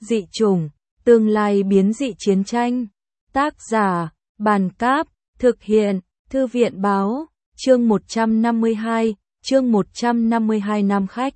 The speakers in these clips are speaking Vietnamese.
Dị chủng, tương lai biến dị chiến tranh. Tác giả, Bàn Cáp, thực hiện, Thư viện Báo, chương 152, chương 152 Nam Khách.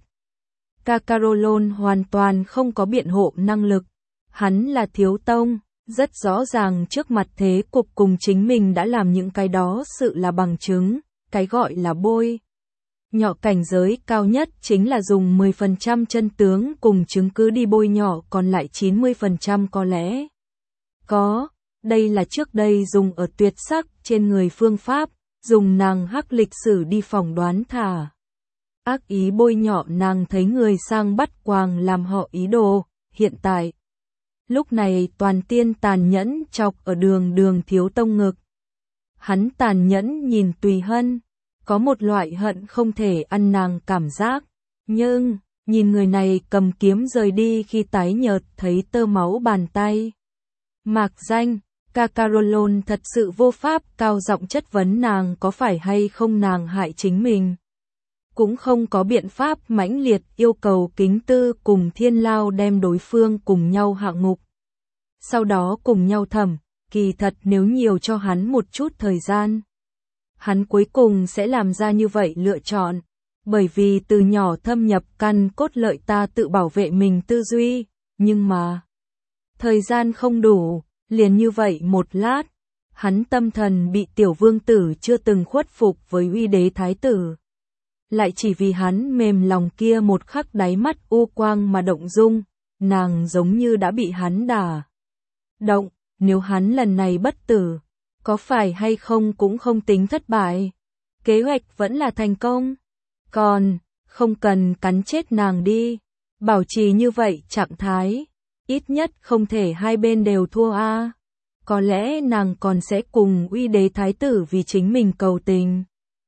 Kakarolon hoàn toàn không có biện hộ năng lực. Hắn là thiếu tông, rất rõ ràng trước mặt thế cục cùng chính mình đã làm những cái đó sự là bằng chứng, cái gọi là bôi. Nhỏ cảnh giới cao nhất chính là dùng 10% chân tướng cùng chứng cứ đi bôi nhỏ, còn lại 90% có lẽ có. Đây là trước đây dùng ở tuyệt sắc trên người phương pháp, dùng nàng hắc lịch sử đi phỏng đoán thả ác ý bôi nhọ nàng thấy người sang bắt quàng làm họ ý đồ. Hiện tại, lúc này toàn tiên tàn nhẫn chọc ở đường thiếu tông ngực. Hắn tàn nhẫn nhìn Tùy Hân, có một loại hận không thể ăn nàng cảm giác, nhưng nhìn người này cầm kiếm rời đi khi tái nhợt thấy tơ máu bàn tay. Mạc danh, Kakarolon thật sự vô pháp cao giọng chất vấn nàng có phải hay không nàng hại chính mình. Cũng không có biện pháp mãnh liệt yêu cầu Kính Tư cùng Thiên Lao đem đối phương cùng nhau hạ ngục. Sau đó cùng nhau thẩm, kỳ thật nếu nhiều cho hắn một chút thời gian, hắn cuối cùng sẽ làm ra như vậy lựa chọn. Bởi vì từ nhỏ thâm nhập căn cốt lợi ta tự bảo vệ mình tư duy, nhưng mà thời gian không đủ, liền như vậy một lát, hắn tâm thần bị tiểu vương tử chưa từng khuất phục với uy đế thái tử. Lại chỉ vì hắn mềm lòng kia một khắc đáy mắt u quang mà động dung, nàng giống như đã bị hắn đả động, nếu hắn lần này bất tử, có phải hay không cũng không tính thất bại. Kế hoạch vẫn là thành công, còn không cần cắn chết nàng đi, bảo trì như vậy trạng thái, ít nhất không thể hai bên đều thua a. Có lẽ nàng còn sẽ cùng uy đế thái tử vì chính mình cầu tình.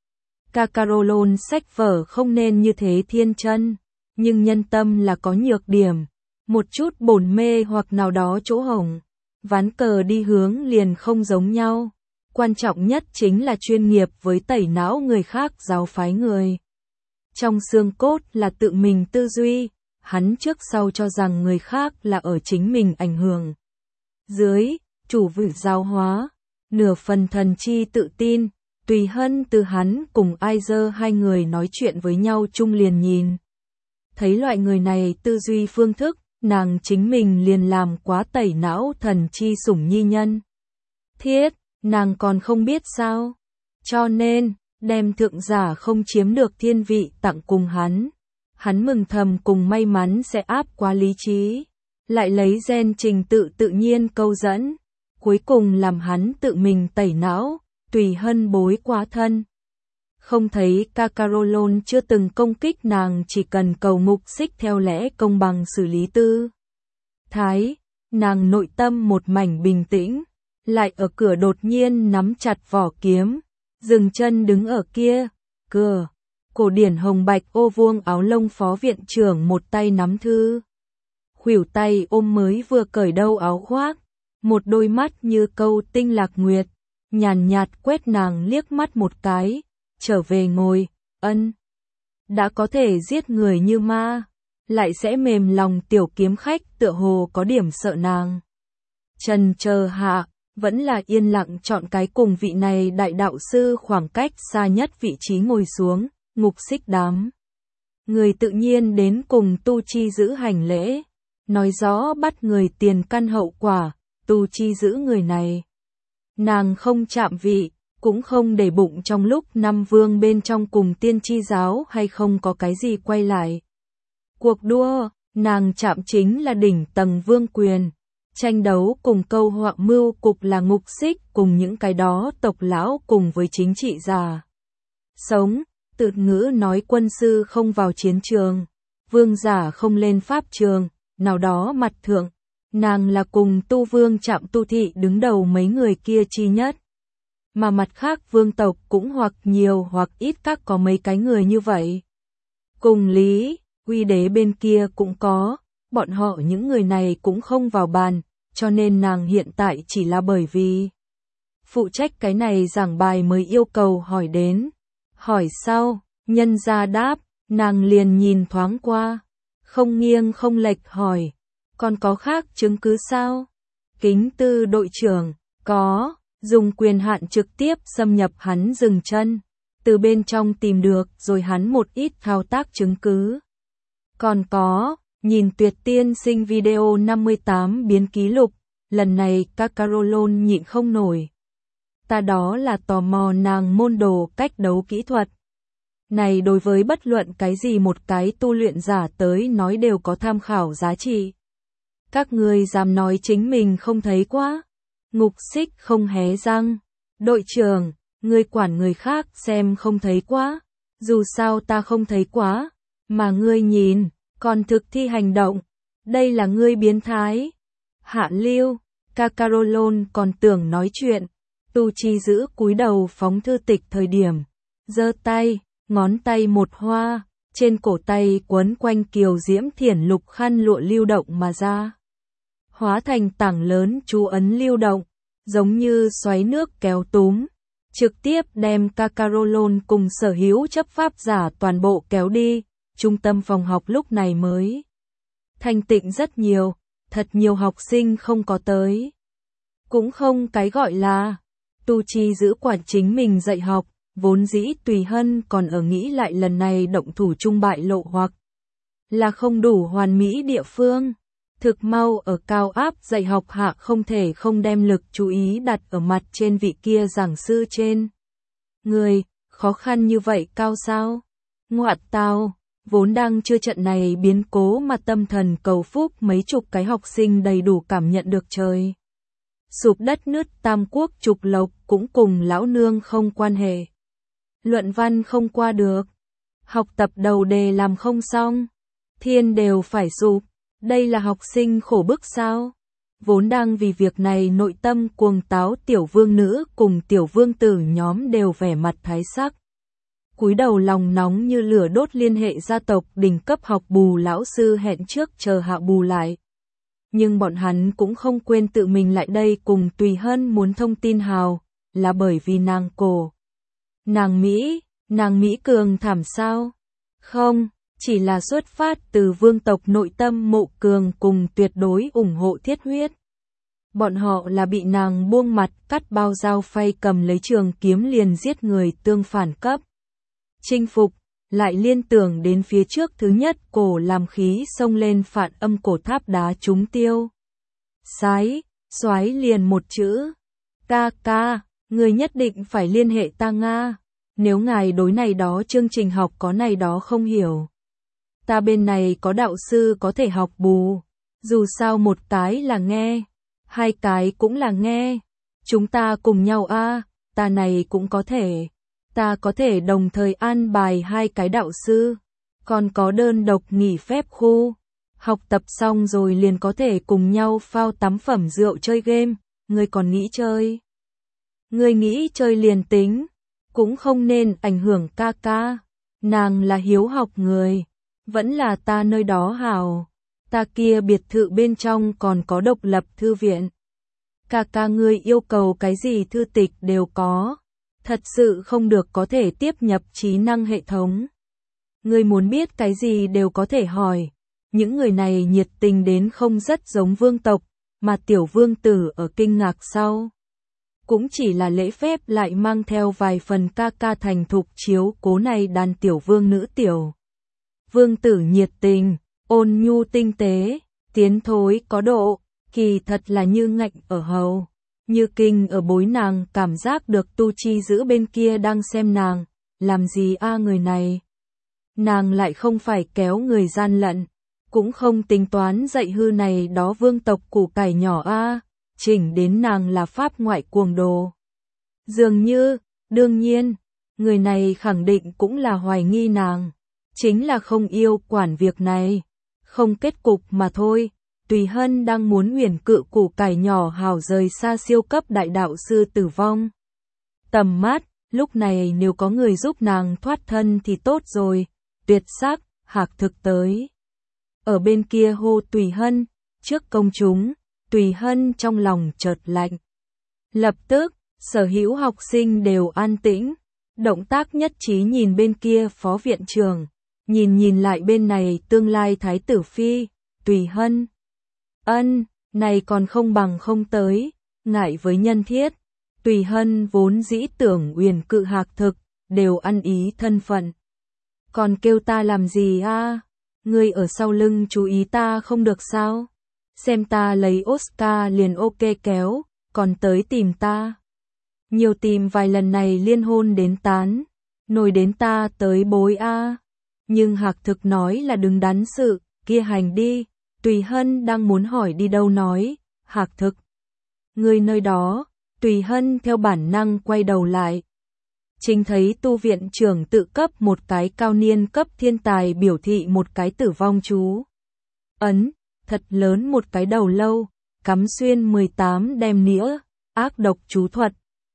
Kakarolon sách vở không nên như thế thiên chân, nhưng nhân tâm là có nhược điểm, một chút bổn mê hoặc nào đó chỗ hổng, ván cờ đi hướng liền không giống nhau. Quan trọng nhất chính là chuyên nghiệp với tẩy não người khác giáo phái người. Trong xương cốt là tự mình tư duy, hắn trước sau cho rằng người khác là ở chính mình ảnh hưởng dưới, chủ vự giáo hóa, nửa phần thần chi tự tin. Tùy Hân từ hắn cùng Aizer hai người nói chuyện với nhau chung liền nhìn thấy loại người này tư duy phương thức, nàng chính mình liền làm quá tẩy não thần chi sủng nhi nhân. Thiết, nàng còn không biết sao, cho nên đem thượng giả không chiếm được thiên vị tặng cùng hắn. Hắn mừng thầm cùng may mắn sẽ áp quá lý trí, lại lấy gen trình tự tự nhiên câu dẫn, cuối cùng làm hắn tự mình tẩy não. Tùy Hân bối quá thân, không thấy Kakarolon chưa từng công kích nàng, chỉ cần cầu mục xích theo lẽ công bằng xử lý tư thái. Nàng nội tâm một mảnh bình tĩnh, lại ở cửa đột nhiên nắm chặt vỏ kiếm, dừng chân đứng ở kia, cửa, cổ điển hồng bạch ô vuông áo lông phó viện trưởng một tay nắm thư, khuỷu tay ôm mới vừa cởi đâu áo khoác, một đôi mắt như câu tinh lạc nguyệt, nhàn nhạt quét nàng liếc mắt một cái, trở về ngồi, ân. Đã có thể giết người như ma, lại sẽ mềm lòng tiểu kiếm khách tựa hồ có điểm sợ nàng. Trần chờ hạ, vẫn là yên lặng chọn cái cùng vị này đại đạo sư khoảng cách xa nhất vị trí ngồi xuống, ngục xích đám. Người tự nhiên đến cùng Tu Chi giữ hành lễ, nói rõ bắt người tiền căn hậu quả, Tu Chi giữ người này. Nàng không chạm vị, cũng không để bụng trong lúc năm vương bên trong cùng tiên tri giáo hay không có cái gì quay lại. Cuộc đua, nàng chạm chính là đỉnh tầng vương quyền, tranh đấu cùng câu họa mưu cục là ngục xích cùng những cái đó tộc lão cùng với chính trị già. Sống, tự ngữ nói quân sư không vào chiến trường, vương giả không lên pháp trường, nào đó mặt thượng. Nàng là cùng tu vương chạm tu thị đứng đầu mấy người kia chi nhất. Mà mặt khác vương tộc cũng hoặc nhiều hoặc ít các có mấy cái người như vậy. Cùng lý, uy đế bên kia cũng có, bọn họ những người này cũng không vào bàn, cho nên nàng hiện tại chỉ là bởi vì phụ trách cái này giảng bài mới yêu cầu hỏi đến. Hỏi sau, nhân gia đáp, nàng liền nhìn thoáng qua, không nghiêng không lệch hỏi. Còn có khác chứng cứ sao? Kính Tư đội trưởng, có, dùng quyền hạn trực tiếp xâm nhập hắn dừng chân, từ bên trong tìm được rồi hắn một ít thao tác chứng cứ. Còn có, nhìn Tuyệt tiên sinh video 58 biến ký lục, lần này Kakarolon nhịn không nổi. Ta đó là tò mò nàng môn đồ cách đấu kỹ thuật. Này đối với bất luận cái gì một cái tu luyện giả tới nói đều có tham khảo giá trị. Các ngươi dám nói chính mình không thấy quá. Ngục Xích không hé răng. Đội trưởng, ngươi quản người khác xem không thấy quá. Dù sao ta không thấy quá. Mà ngươi nhìn, còn thực thi hành động. Đây là ngươi biến thái. Hạ lưu, Kakarolon còn tưởng nói chuyện. Tu Chi giữ cúi đầu phóng thư tịch thời điểm. Giơ tay, ngón tay một hoa, trên cổ tay quấn quanh kiều diễm thiển lục khăn lụa lưu động mà ra. Hóa thành tảng lớn chú ấn lưu động, giống như xoáy nước kéo túm, trực tiếp đem Kakarolon cùng sở hữu chấp pháp giả toàn bộ kéo đi. Trung tâm phòng học lúc này mới thanh tịnh rất nhiều, thật nhiều học sinh không có tới. Cũng không cái gọi là Tu Chi giữ quản chính mình dạy học, vốn dĩ Tùy Hân còn ở nghĩ lại lần này động thủ trung bại lộ hoặc là không đủ hoàn mỹ địa phương. Thực mau ở cao áp dạy học hạ không thể không đem lực chú ý đặt ở mặt trên vị kia giảng sư trên. Người, khó khăn như vậy cao sao? Ngoạn tao, vốn đang chưa trận này biến cố mà tâm thần cầu phúc mấy chục cái học sinh đầy đủ cảm nhận được trời. Sụp đất nứt tam quốc trục lộc cũng cùng lão nương không quan hệ. Luận văn không qua được. Học tập đầu đề làm không xong. Thiên đều phải sụp. Đây là học sinh khổ bức sao? Vốn đang vì việc này nội tâm cuồng táo tiểu vương nữ cùng tiểu vương tử nhóm đều vẻ mặt thái sắc. Cúi đầu lòng nóng như lửa đốt liên hệ gia tộc đỉnh cấp học bù lão sư hẹn trước chờ hạ bù lại. Nhưng bọn hắn cũng không quên tự mình lại đây cùng Tùy Hân muốn thông tin hào, là bởi vì nàng cổ. Nàng Mỹ cường thảm sao? Không, chỉ là xuất phát từ vương tộc nội tâm mộ cường cùng tuyệt đối ủng hộ thiết huyết. Bọn họ là bị nàng buông mặt cắt bao dao phay cầm lấy trường kiếm liền giết người tương phản cấp. Chinh phục, lại liên tưởng đến phía trước thứ nhất cổ làm khí xông lên phản âm cổ tháp đá trúng tiêu. Soái liền một chữ. Ca, người nhất định phải liên hệ ta Nga. Nếu ngài đối này đó chương trình học có này đó không hiểu. Ta bên này có đạo sư có thể học bù. Dù sao một cái là nghe, hai cái cũng là nghe. Chúng ta cùng nhau ta này cũng có thể. Ta có thể đồng thời an bài hai cái đạo sư. Còn có đơn độc nghỉ phép khu. Học tập xong rồi liền có thể cùng nhau phao tắm phẩm rượu chơi game. Ngươi còn nghĩ chơi? Ngươi nghĩ chơi liền tính. Cũng không nên ảnh hưởng ca. Nàng là hiếu học người. Vẫn là ta nơi đó hào. Ta kia biệt thự bên trong còn có độc lập thư viện. Ca ngươi yêu cầu cái gì thư tịch đều có. Thật sự không được có thể tiếp nhập trí năng hệ thống. Ngươi muốn biết cái gì đều có thể hỏi. Những người này nhiệt tình đến không rất giống vương tộc, mà tiểu vương tử ở kinh ngạc sau. Cũng chỉ là lễ phép lại mang theo vài phần ca thành thục chiếu cố này đàn tiểu vương nữ tiểu. Vương tử nhiệt tình, ôn nhu tinh tế, tiến thối có độ, kỳ thật là như ngạnh ở hầu. Như kinh ở bối nàng cảm giác được Tu Chi giữ bên kia đang xem nàng, làm gì người này. Nàng lại không phải kéo người gian lận, cũng không tính toán dạy hư này đó vương tộc củ cải nhỏ chỉnh đến nàng là pháp ngoại cuồng đồ. Dường như, đương nhiên, người này khẳng định cũng là hoài nghi nàng, chính là không yêu quản việc này, không kết cục mà thôi. Tùy Hân đang muốn huyền cự củ cải nhỏ hào rời xa siêu cấp đại đạo sư tử vong. Tầm mắt, lúc này nếu có người giúp nàng thoát thân thì tốt rồi, tuyệt sắc, hạc thực tới. Ở bên kia hô Tùy Hân, trước công chúng, Tùy Hân trong lòng chợt lạnh. Lập tức, sở hữu học sinh đều an tĩnh, động tác nhất trí nhìn bên kia phó viện trưởng, nhìn lại bên này tương lai thái tử phi, Tùy Hân. Này còn không bằng không tới, ngại với nhân thiết. Tùy Hân vốn dĩ tưởng Uyển Cự Hạc Thực, đều ăn ý thân phận. Còn kêu ta làm gì a? Ngươi ở sau lưng chú ý ta không được sao? Xem ta lấy Oscar liền ok kéo, còn tới tìm ta. Nhiều tìm vài lần này liên hôn đến tán, nổi đến ta tới bối a. Nhưng Hạc Thực nói là đừng đắn sự, kia hành đi. Tùy Hân đang muốn hỏi đi đâu nói, Hạc Thực. Người nơi đó, Tùy Hân theo bản năng quay đầu lại. Chính thấy tu viện trưởng tự cấp một cái cao niên cấp thiên tài biểu thị một cái tử vong chú. Ấn, thật lớn một cái đầu lâu, cắm xuyên 18 đem nĩa, ác độc chú thuật.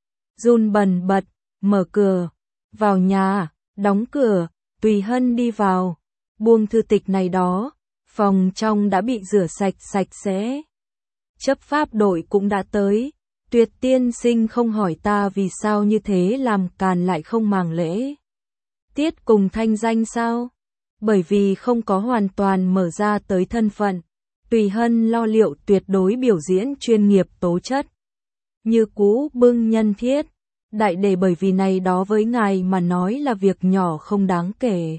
Run bần bật, mở cửa, vào nhà, đóng cửa, Tùy Hân đi vào, buông thư tịch này đó, phòng trong đã bị rửa sạch sẽ. Chấp pháp đội cũng đã tới, Tuyệt tiên sinh không hỏi ta vì sao như thế làm càn lại không màng lễ tiết cùng thanh danh sao? Bởi vì không có hoàn toàn mở ra tới thân phận, Tùy Hân lo liệu tuyệt đối biểu diễn chuyên nghiệp tố chất. Như cũ bưng nhân thiết, đại để bởi vì này đó với ngài mà nói là việc nhỏ không đáng kể.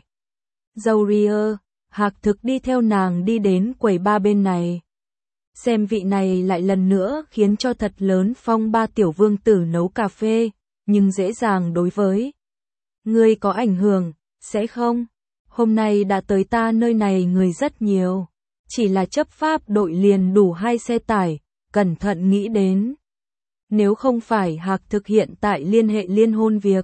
Dâu ria, Hạc Thực đi theo nàng đi đến quầy ba bên này. Xem vị này lại lần nữa khiến cho thật lớn phong ba tiểu vương tử nấu cà phê, nhưng dễ dàng đối với. Ngươi có ảnh hưởng, sẽ không? Hôm nay đã tới ta nơi này người rất nhiều. Chỉ là chấp pháp đội liền đủ 2 xe tải, cẩn thận nghĩ đến. Nếu không phải Hạc Thực hiện tại liên hệ liên hôn việc.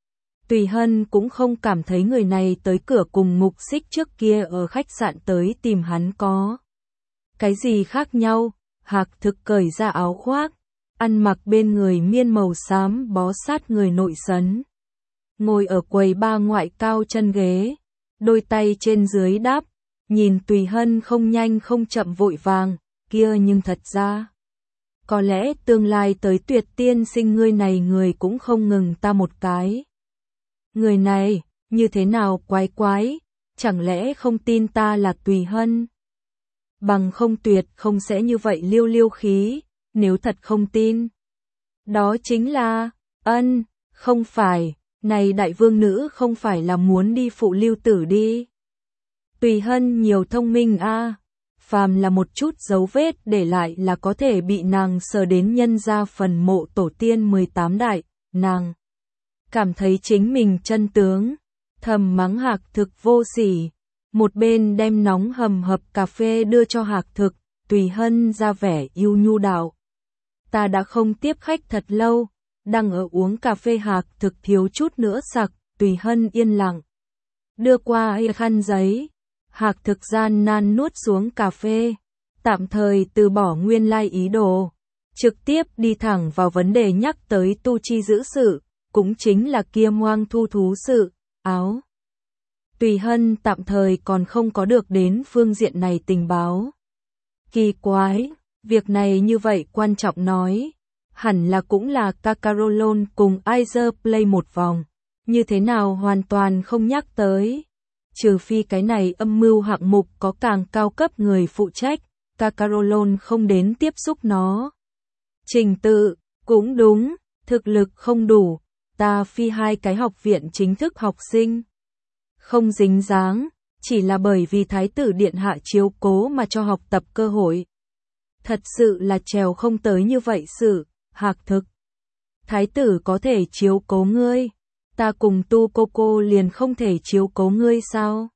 Tùy Hân cũng không cảm thấy người này tới cửa cùng Mục Xích trước kia ở khách sạn tới tìm hắn có. Cái gì khác nhau? Hạc Thực cởi ra áo khoác, ăn mặc bên người miên màu xám bó sát người nội sấn. Ngồi ở quầy ba ngoại cao chân ghế, đôi tay trên dưới đáp, nhìn Tùy Hân không nhanh không chậm vội vàng, kia nhưng thật ra. Có lẽ tương lai tới Tuyệt tiên sinh ngươi này người cũng không ngừng ta một cái. Người này, như thế nào quái, chẳng lẽ không tin ta là Tùy Hân? Bằng không Tuyệt không sẽ như vậy liêu khí, nếu thật không tin. Đó chính là, không phải, này đại vương nữ không phải là muốn đi phụ lưu tử đi. Tùy Hân nhiều thông minh a, phàm là một chút dấu vết để lại là có thể bị nàng sờ đến nhân ra phần mộ tổ tiên 18 đại, nàng cảm thấy chính mình chân tướng, thầm mắng Hạc Thực vô sỉ. Một bên đem nóng hầm hập cà phê đưa cho Hạc Thực, Tùy Hân ra vẻ yêu nhu đạo. Ta đã không tiếp khách thật lâu, đang ở uống cà phê. Hạc Thực thiếu chút nữa sặc, Tùy Hân yên lặng. Đưa qua khăn giấy, Hạc Thực gian nan nuốt xuống cà phê, tạm thời từ bỏ nguyên lai ý đồ. Trực tiếp đi thẳng vào vấn đề nhắc tới tu chi giữ sự, cũng chính là kia Moang thu thú sự, áo. Tùy Hân tạm thời còn không có được đến phương diện này tình báo. Kỳ quái, việc này như vậy quan trọng nói, hẳn là cũng là Kakarolon cùng Aizer play một vòng, như thế nào hoàn toàn không nhắc tới. Trừ phi cái này âm mưu hạng mục có càng cao cấp người phụ trách, Kakarolon không đến tiếp xúc nó. Trình tự, cũng đúng, thực lực không đủ, ta phi 2 cái học viện chính thức học sinh. Không dính dáng, chỉ là bởi vì Thái tử Điện Hạ chiếu cố mà cho học tập cơ hội. Thật sự là trèo không tới như vậy sự, Hạc Thực. Thái tử có thể chiếu cố ngươi, ta cùng Tu cô liền không thể chiếu cố ngươi sao?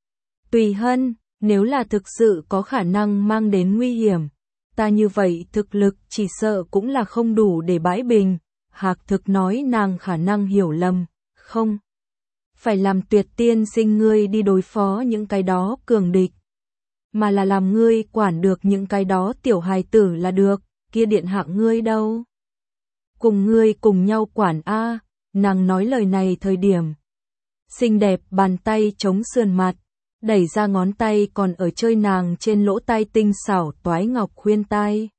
Tùy Hân, nếu là thực sự có khả năng mang đến nguy hiểm, ta như vậy thực lực chỉ sợ cũng là không đủ để bãi bình. Hạc Thực nói nàng khả năng hiểu lầm, không. Phải làm Tuyệt tiên sinh ngươi đi đối phó những cái đó cường địch, mà là làm ngươi quản được những cái đó tiểu hài tử là được, kia điện hạ ngươi đâu? Cùng ngươi cùng nhau quản a. Nàng nói lời này thời điểm xinh đẹp bàn tay chống sườn mặt, đẩy ra ngón tay còn ở chơi nàng trên lỗ tai tinh xảo toái ngọc khuyên tai.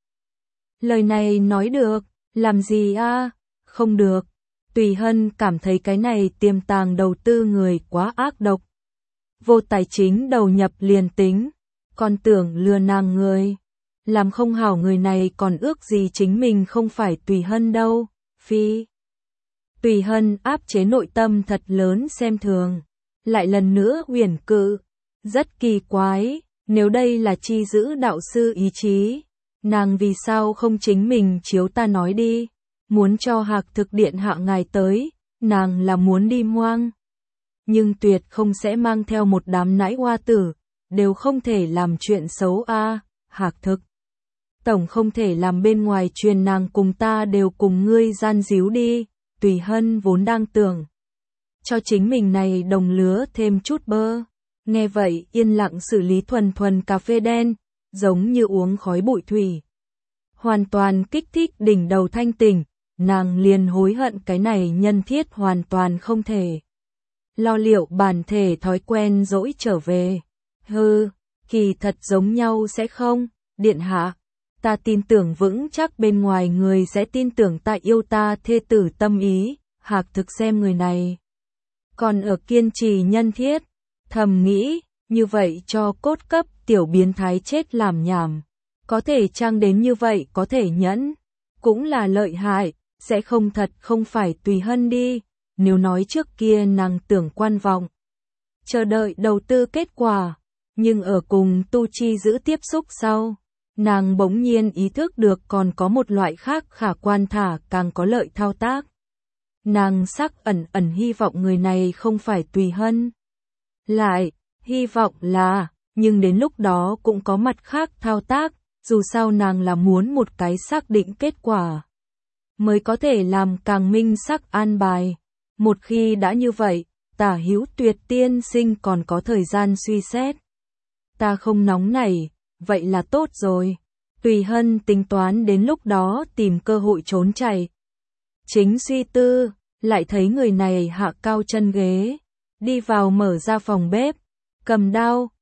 Lời này nói được, làm gì a? Không được. Tùy Hân cảm thấy cái này tiềm tàng đầu tư người quá ác độc. Vô tài chính đầu nhập liền tính, còn tưởng lừa nàng người. làm không hảo người này còn ước gì chính mình không phải Tùy Hân đâu, phi. Tùy Hân áp chế nội tâm thật lớn xem thường, lại lần nữa uyển cự, rất kỳ quái, nếu đây là chi giữ đạo sư ý chí, nàng vì sao không chính mình chiếu ta nói đi, muốn cho Hạc Thực Điện hạ ngài tới, nàng là muốn đi moang. Nhưng tuyệt không sẽ mang theo một đám nãi hoa tử, đều không thể làm chuyện xấu a, Hạc Thực. Tổng không thể làm bên ngoài truyền nàng cùng ta đều cùng ngươi gian díu đi, Tùy Hân vốn đang tưởng. Cho chính mình này đồng lứa thêm chút bơ. Nghe vậy yên lặng xử lý thuần thuần cà phê đen, giống như uống khói bụi thủy. Hoàn toàn kích thích đỉnh đầu thanh tỉnh, nàng liền hối hận cái này nhân thiết hoàn toàn không thể. Lo liệu bản thể thói quen dỗi trở về. Kỳ thật giống nhau sẽ không, điện hạ. Ta tin tưởng vững chắc bên ngoài người sẽ tin tưởng ta yêu ta thê tử tâm ý, Hạc Thực xem người này. Còn ở kiên trì nhân thiết, thầm nghĩ, như vậy cho cốt cấp tiểu biến thái chết làm nhảm. Có thể trang đến như vậy có thể nhẫn, cũng là lợi hại, sẽ không thật không phải Tùy Hân đi, nếu nói trước kia nàng tưởng quan vọng. Chờ đợi đầu tư kết quả, nhưng ở cùng Tu Chi giữ tiếp xúc sau. Nàng bỗng nhiên ý thức được còn có một loại khác khả quan thả càng có lợi thao tác. Nàng sắc ẩn hy vọng người này không phải Tùy Hân. Lại, hy vọng là, nhưng đến lúc đó cũng có mặt khác thao tác, dù sao nàng là muốn một cái xác định kết quả. Mới có thể làm càng minh sắc an bài. Một khi đã như vậy, Tả Hữu Tuyệt tiên sinh còn có thời gian suy xét. Ta không nóng nảy. Vậy là tốt rồi. Tùy Hân tính toán đến lúc đó tìm cơ hội trốn chạy. Chính suy tư, lại thấy người này hạ cao chân ghế, đi vào mở ra phòng bếp, cầm đao,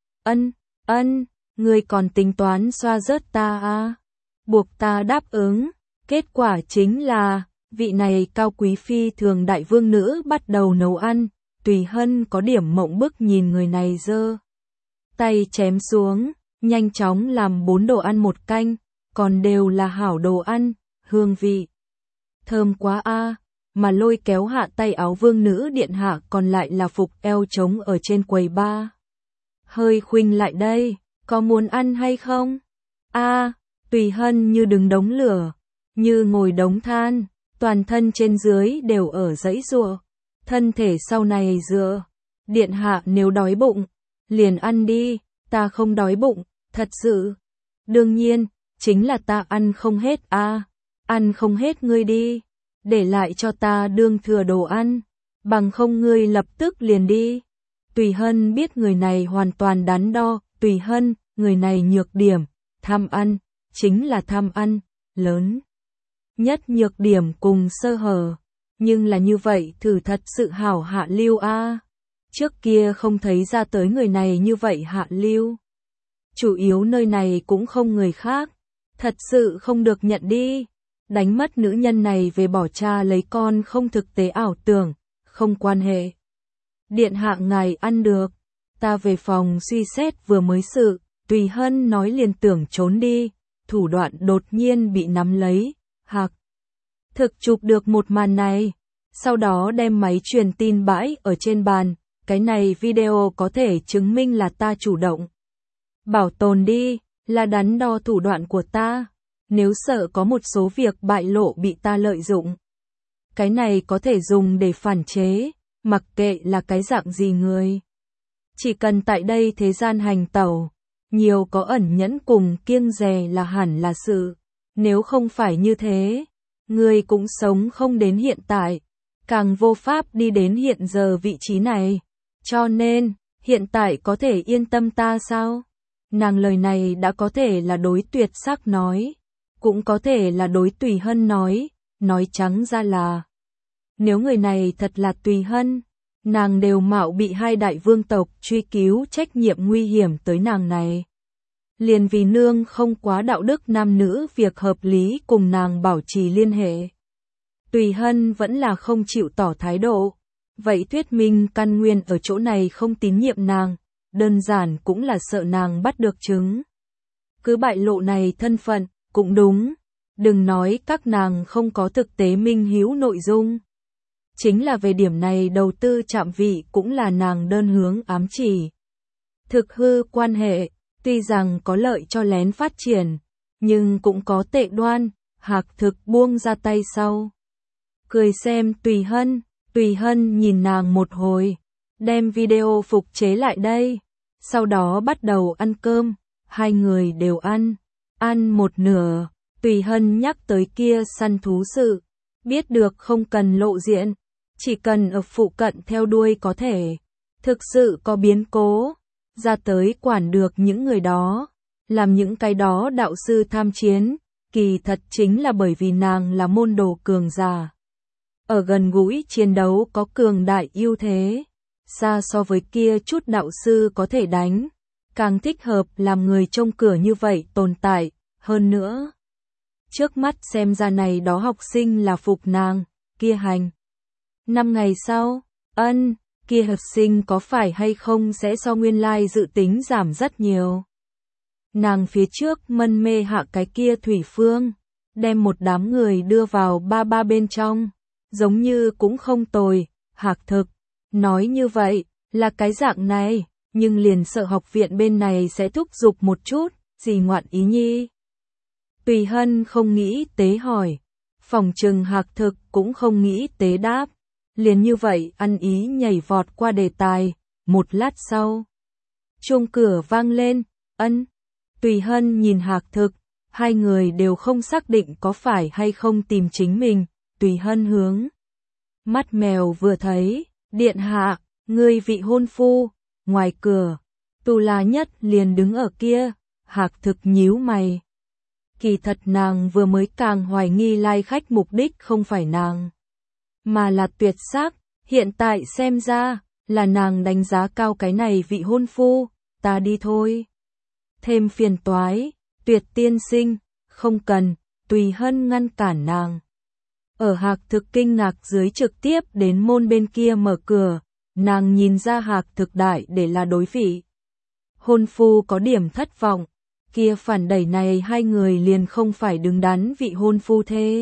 người còn tính toán xoa rớt ta à? Buộc ta đáp ứng, kết quả chính là, vị này cao quý phi thường đại vương nữ bắt đầu nấu ăn, Tùy Hân có điểm mộng bức nhìn người này giơ tay chém xuống. Nhanh chóng làm 4 đồ ăn một canh, còn đều là hảo đồ ăn, hương vị thơm quá a, mà lôi kéo hạ tay áo vương nữ điện hạ còn lại là phục eo trống ở trên quầy bar. Hơi khuynh lại đây, có muốn ăn hay không? Tùy Hân như đứng đống lửa, như ngồi đống than, toàn thân trên dưới đều ở giãy giụa, thân thể sau này dựa. Điện hạ nếu đói bụng, liền ăn đi. Ta không đói bụng, thật sự. Đương nhiên, chính là ta ăn không hết ăn không hết ngươi đi, để lại cho ta đương thừa đồ ăn, bằng không ngươi lập tức liền đi. Tùy Hân biết người này hoàn toàn đắn đo, Tùy Hân, người này nhược điểm, tham ăn, chính là tham ăn, lớn nhất nhược điểm cùng sơ hở, nhưng là như vậy thử thật sự hảo hạ lưu Trước kia không thấy ra tới người này như vậy hạ lưu. Chủ yếu nơi này cũng không người khác. Thật sự không được nhận đi. Đánh mất nữ nhân này về bỏ cha lấy con không thực tế ảo tưởng, không quan hệ. Điện hạ ngài ăn được. Ta về phòng suy xét vừa mới sự, Tùy Hân nói liền tưởng trốn đi. Thủ đoạn đột nhiên bị nắm lấy. Hạc Thực chụp được một màn này. Sau đó đem máy truyền tin bãi ở trên bàn. Cái này video có thể chứng minh là ta chủ động. Bảo tồn đi, là đắn đo thủ đoạn của ta. Nếu sợ có một số việc bại lộ bị ta lợi dụng. Cái này có thể dùng để phản chế, mặc kệ là cái dạng gì người. Chỉ cần tại đây thế gian hành tẩu, nhiều có ẩn nhẫn cùng kiêng dè là hẳn là sự. Nếu không phải như thế, người cũng sống không đến hiện tại, càng vô pháp đi đến hiện giờ vị trí này. Cho nên, hiện tại có thể yên tâm ta sao? Nàng lời này đã có thể là đối Tuyệt Sắc nói, cũng có thể là đối Tùy Hân nói trắng ra là. Nếu người này thật là Tùy Hân, nàng đều mạo bị hai đại vương tộc truy cứu trách nhiệm nguy hiểm tới nàng này. Liền vì nương không quá đạo đức nam nữ việc hợp lý cùng nàng bảo trì liên hệ. Tùy Hân vẫn là không chịu tỏ thái độ. Vậy thuyết minh căn nguyên ở chỗ này không tín nhiệm nàng, đơn giản cũng là sợ nàng bắt được trứng. cứ bại lộ này thân phận, cũng đúng. Đừng nói các nàng không có thực tế minh hiếu nội dung. Chính là về điểm này đầu tư chạm vị cũng là nàng đơn hướng ám chỉ. Thực hư quan hệ, tuy rằng có lợi cho lén phát triển, nhưng cũng có tệ đoan, Hạc Thực buông ra tay sau. Cười xem Tùy Hân nhìn nàng một hồi, đem video phục chế lại đây, sau đó bắt đầu ăn cơm, hai người đều ăn một nửa, Tùy Hân nhắc tới kia săn thú sự, biết được không cần lộ diện, chỉ cần ở phụ cận theo đuôi có thể, thực sự có biến cố, ra tới quản được những người đó, làm những cái đó đạo sư tham chiến, kỳ thật chính là bởi vì nàng là môn đồ cường giả. Ở gần gũi chiến đấu có cường đại ưu thế, xa so với kia chút đạo sư có thể đánh, càng thích hợp làm người trông cửa như vậy tồn tại, hơn nữa. Trước mắt xem ra này đó học sinh là phục nàng, kia hành. 5 ngày sau, kia học sinh có phải hay không sẽ so nguyên lai dự tính giảm rất nhiều. Nàng phía trước mân mê hạ cái kia thủy phương, đem một đám người đưa vào ba bên trong, giống như cũng không tồi, Hạc Thực. Nói như vậy, là cái dạng này, nhưng liền sợ học viện bên này sẽ thúc giục một chút, gì ngoạn ý nhi. Tùy Hân không nghĩ tế hỏi, phòng trừng Hạc Thực cũng không nghĩ tế đáp, liền như vậy ăn ý nhảy vọt qua đề tài, một lát sau. Chuông cửa vang lên, Tùy Hân nhìn Hạc Thực, hai người đều không xác định có phải hay không tìm chính mình, Tùy Hân hướng. Mắt mèo vừa thấy, điện hạ, ngươi vị hôn phu, ngoài cửa, Tu La Nhất liền đứng ở kia, Hạc Thực nhíu mày. Kỳ thật nàng vừa mới càng hoài nghi lai khách mục đích không phải nàng, mà là Tuyệt Sắc, hiện tại xem ra, là nàng đánh giá cao cái này vị hôn phu, ta đi thôi. Thêm phiền toái, Tuyệt tiên sinh, không cần, Tùy Hân ngăn cản nàng. Ở Hạc Thực kinh ngạc dưới trực tiếp đến môn bên kia mở cửa, nàng nhìn ra Hạc Thực đại để là đối vị. Hôn phu có điểm thất vọng, kia phản đẩy này hai người liền không phải đứng đắn vị hôn phu thê.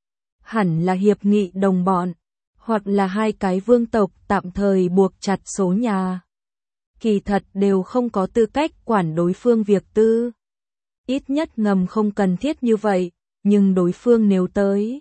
Hẳn là hiệp nghị đồng bọn, hoặc là hai cái vương tộc tạm thời buộc chặt số nhà. Kỳ thật đều không có tư cách quản đối phương việc tư. Ít nhất ngầm không cần thiết như vậy, nhưng đối phương nếu tới.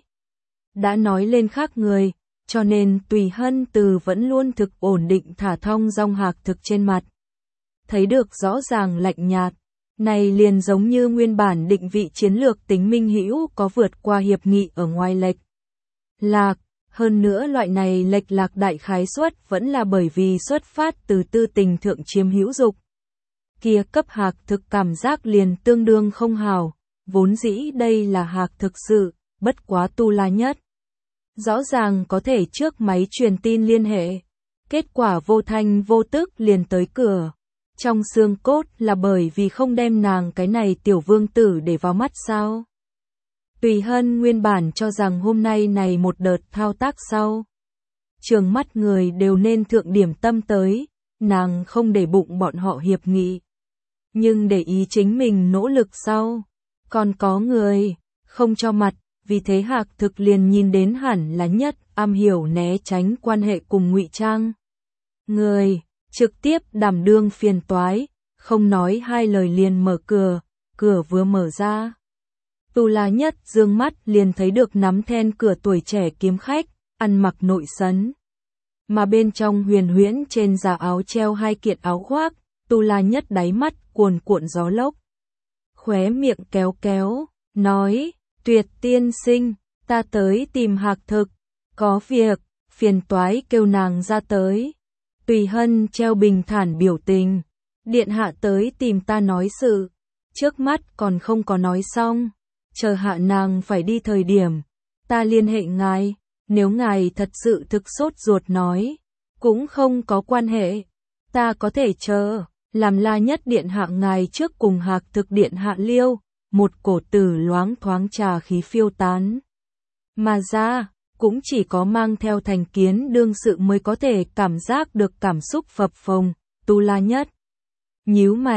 Đã nói lên khác người, cho nên Tùy Hân từ vẫn luôn thực ổn định thả thong dong Hạc Thực trên mặt. Thấy được rõ ràng lạnh nhạt, này liền giống như nguyên bản định vị chiến lược tính minh hữu có vượt qua hiệp nghị ở ngoài lệch lạc, hơn nữa loại này lệch lạc đại khái suất vẫn là bởi vì xuất phát từ tư tình thượng chiếm hữu dục. Kia cấp Hạc Thực cảm giác liền tương đương không hào, vốn dĩ đây là Hạc Thực sự, bất quá Tu La Nhất. Rõ ràng có thể trước máy truyền tin liên hệ, kết quả vô thanh vô tức liền tới cửa. Trong xương cốt là bởi vì không đem nàng cái này tiểu vương tử để vào mắt sao. Tùy Hân nguyên bản cho rằng hôm nay này một đợt thao tác sau. Trường mắt người đều nên thượng điểm tâm tới, nàng không để bụng bọn họ hiệp nghị. Nhưng để ý chính mình nỗ lực sau, còn có người, không cho mặt, vì thế Hạc Thực liền nhìn đến hẳn là nhất, am hiểu né tránh quan hệ cùng ngụy trang. Người, trực tiếp đảm đương phiền toái, không nói hai lời liền mở cửa, cửa vừa mở ra. Tu La Nhất dương mắt liền thấy được nắm then cửa tuổi trẻ kiếm khách, ăn mặc nội sấn. Mà bên trong huyền huyễn trên giả áo treo hai kiện áo khoác, Tu La Nhất đáy mắt cuồn cuộn gió lốc. Khóe miệng kéo kéo, nói, Tuyệt tiên sinh, ta tới tìm Hạc Thực, có việc, phiền toái kêu nàng ra tới. Tùy Hân treo bình thản biểu tình, điện hạ tới tìm ta nói sự, trước mắt còn không có nói xong, chờ hạ nàng phải đi thời điểm, ta liên hệ ngài, nếu ngài thật sự thực sốt ruột nói, cũng không có quan hệ, ta có thể chờ, làm La Nhất điện hạ ngài trước cùng Hạc Thực điện hạ liêu, một cổ tử loáng thoáng trà khí phiêu tán. Mà ra, cũng chỉ có mang theo thành kiến đương sự mới có thể cảm giác được cảm xúc phập phồng, Tu La Nhất. Nhíu mày,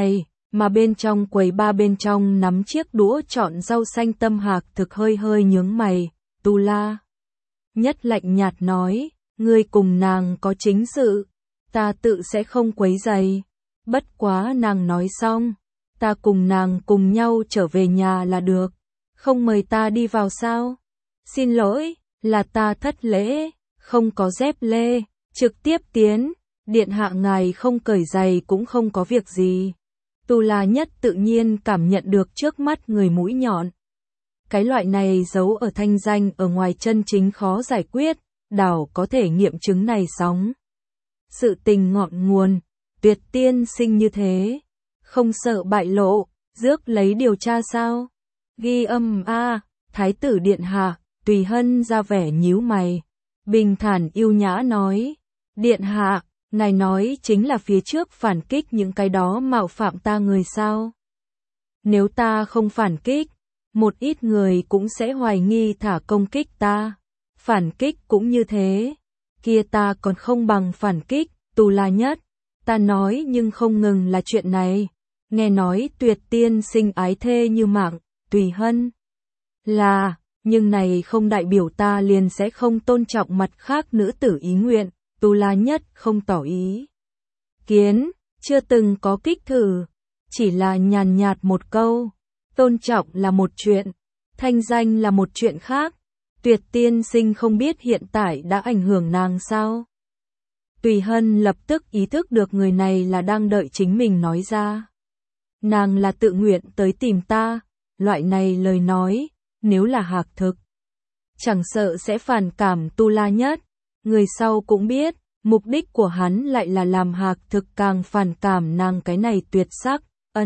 mà bên trong quầy ba bên trong nắm chiếc đũa chọn rau xanh Tâm Hạc Thực hơi hơi nhướng mày, Tu La Nhất lạnh nhạt nói, ngươi cùng nàng có chính sự, ta tự sẽ không quấy rầy. Bất quá nàng nói xong, ta cùng nàng cùng nhau trở về nhà là được, không mời ta đi vào sao? Xin lỗi, là ta thất lễ, không có dép lê, trực tiếp tiến, điện hạ ngài không cởi giày cũng không có việc gì. Tu La Nhất tự nhiên cảm nhận được trước mắt người mũi nhọn. Cái loại này giấu ở thanh danh ở ngoài chân chính khó giải quyết, đảo có thể nghiệm chứng này sóng. Sự tình ngọn nguồn, Tuyệt tiên sinh như thế, không sợ bại lộ, rước lấy điều tra sao? Ghi âm a, Thái tử điện hạ, Tùy Hân ra vẻ nhíu mày, bình thản yêu nhã nói, điện hạ, ngài nói chính là phía trước phản kích những cái đó mạo phạm ta người sao? Nếu ta không phản kích, một ít người cũng sẽ hoài nghi thả công kích ta, phản kích cũng như thế, kia ta còn không bằng phản kích, Tu La Nhất, ta nói nhưng không ngừng là chuyện này, nghe nói Tuyệt tiên sinh ái thê như mạng, Tùy Hân là, nhưng này không đại biểu ta liền sẽ không tôn trọng mặt khác nữ tử ý nguyện, Tu La Nhất không tỏ ý kiến, chưa từng có kích thử, chỉ là nhàn nhạt một câu, tôn trọng là một chuyện, thanh danh là một chuyện khác, Tuyệt tiên sinh không biết hiện tại đã ảnh hưởng nàng sao? Tùy Hân lập tức ý thức được người này là đang đợi chính mình nói ra. Nàng là tự nguyện tới tìm ta, loại này lời nói, nếu là Hạc Thực, chẳng sợ sẽ phản cảm Tu La Nhất, người sau cũng biết, mục đích của hắn lại là làm Hạc Thực càng phản cảm nàng cái này tuyệt sắc,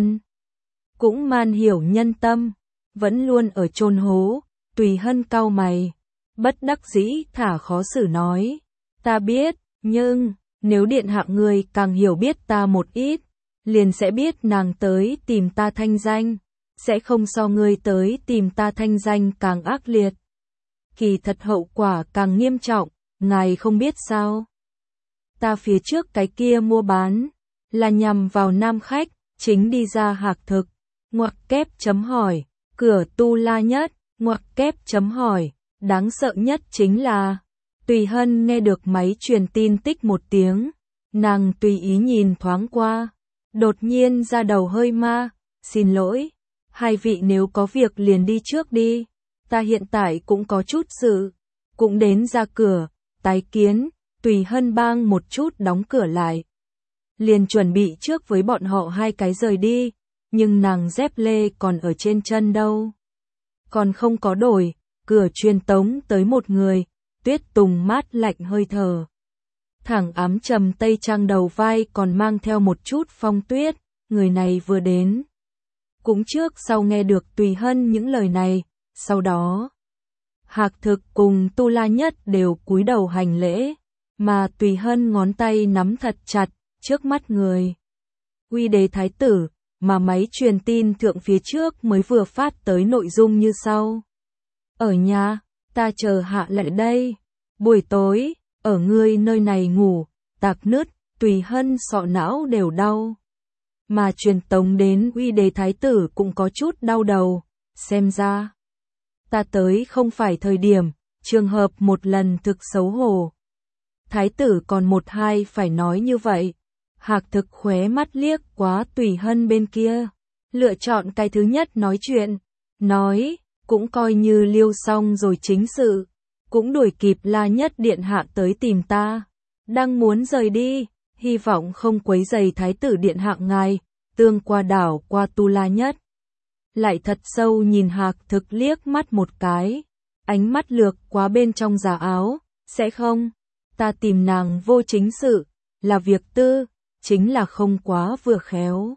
cũng man hiểu nhân tâm, vẫn luôn ở chôn hố, Tùy Hân cau mày, bất đắc dĩ thả khó xử nói, ta biết, nhưng, nếu điện hạ người càng hiểu biết ta một ít, liền sẽ biết nàng tới tìm ta thanh danh, sẽ không so ngươi tới tìm ta thanh danh càng ác liệt. Kỳ thật hậu quả càng nghiêm trọng, ngài không biết sao. Ta phía trước cái kia mua bán, là nhằm vào nam khách, chính đi ra Hạc Thực, ngoặc kép chấm hỏi, cửa Tu La Nhất, ngoặc kép chấm hỏi, đáng sợ nhất chính là, Tùy Hân nghe được máy truyền tin tích một tiếng, nàng tùy ý nhìn thoáng qua, đột nhiên ra đầu hơi ma, xin lỗi, hai vị nếu có việc liền đi trước đi, ta hiện tại cũng có chút sự, cũng đến ra cửa, tái kiến, Tùy Hân bang một chút đóng cửa lại. Liền chuẩn bị trước với bọn họ hai cái rời đi, nhưng nàng dép lê còn ở trên chân đâu. Còn không có đổi, cửa truyền tống tới một người, Tuyết Tùng mát lạnh hơi thở. Thẳng ám trầm tây trang đầu vai còn mang theo một chút phong tuyết, người này vừa đến. Cũng trước sau nghe được Tùy Hân những lời này, sau đó Hạc Thực cùng Tu La Nhất đều cúi đầu hành lễ, mà Tùy Hân ngón tay nắm thật chặt, trước mắt người. Uy đế thái tử, mà máy truyền tin thượng phía trước mới vừa phát tới nội dung như sau. Ở nhà, ta chờ hạ lại đây. Buổi tối, ở ngươi nơi này ngủ, tạc nứt, Tùy Hân sọ não đều đau. Mà truyền tống đến uy đế thái tử cũng có chút đau đầu, xem ra. Ta tới không phải thời điểm, trường hợp một lần thực xấu hổ. Thái tử còn một hai phải nói như vậy. Hạc Thực khóe mắt liếc quá Tùy Hân bên kia, lựa chọn cái thứ nhất nói chuyện, nói, cũng coi như liêu xong rồi chính sự, cũng đuổi kịp La Nhất điện hạ tới tìm ta, đang muốn rời đi, hy vọng không quấy rầy thái tử điện hạ ngài, tương qua đảo qua Tu La Nhất. Lại thật sâu nhìn Hạc Thực liếc mắt một cái, ánh mắt lược quá bên trong giả áo, sẽ không, ta tìm nàng vô chính sự, là việc tư, chính là không quá vừa khéo.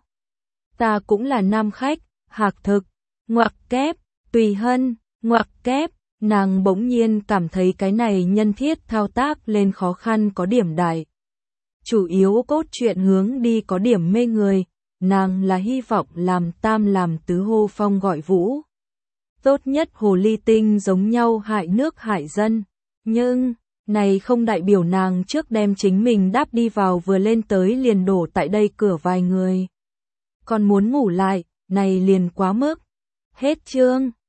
Ta cũng là nam khách, Hạc Thực, ngoặc kép, Tùy Hân, ngoặc kép, nàng bỗng nhiên cảm thấy cái này nhân thiết thao tác lên khó khăn có điểm đại. Chủ yếu cốt truyện hướng đi có điểm mê người, nàng là hy vọng làm tam làm tứ hô phong gọi vũ. Tốt nhất hồ ly tinh giống nhau hại nước hại dân, nhưng này không đại biểu nàng trước đem chính mình đáp đi vào vừa lên tới liền đổ tại đây cửa vài người. còn muốn ngủ lại, này liền quá mức. Hết chương.